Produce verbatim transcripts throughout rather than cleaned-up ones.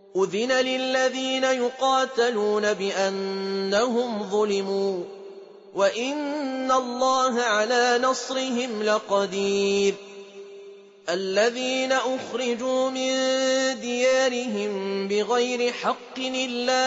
أذن للذين يقاتلون بأنهم ظلموا وإن الله على نصرهم لقدير الذين أخرجوا من ديارهم بغير حق إلا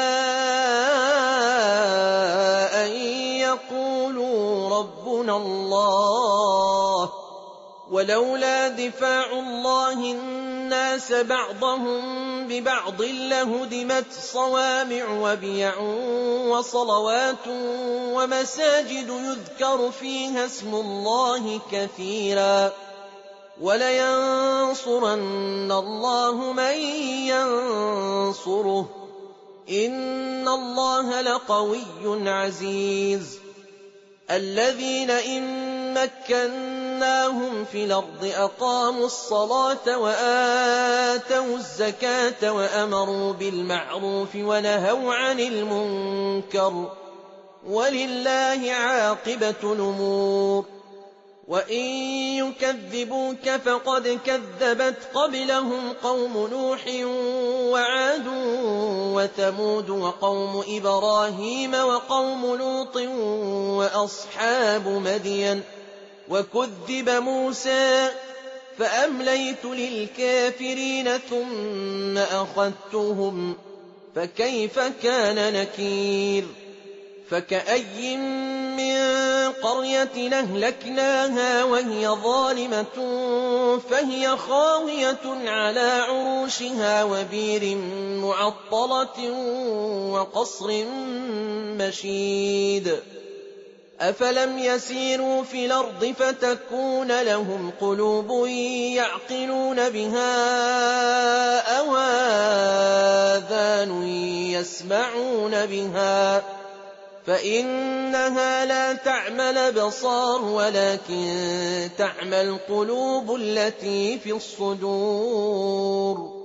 أن يقولوا ربنا الله ولولا دفاع الله الناس بعضهم ببعض لهدمت صوامع وبيع وصلوات ومساجد يذكر فيها اسم الله كثيرا ولينصرن الله من ينصره إن الله لقوي عزيز الذين إن مكناهم في الأرض أقاموا الصلاة وآتوا الزكاة وأمروا بالمعروف ونهوا عن المنكر ولله عاقبة الأمور وإن يكذبوك فقد كذبت قبلهم قوم نوح وعاد وثمود وقوم إبراهيم وقوم لوط وأصحاب مدين وكذب موسى فأمليت للكافرين ثم أخذتهم فكيف كان نكير فكأي من قرية أهلكناها وهي ظالمة فهي خاوية على عروشها وبير معطلة وقصر مشيد أفلم يسيروا في الأرض فتكون لهم قلوب يعقلون بها أو آذان يسمعون بها فإنها لا تعمى الأبصار ولكن تعمى القلوب التي في الصدور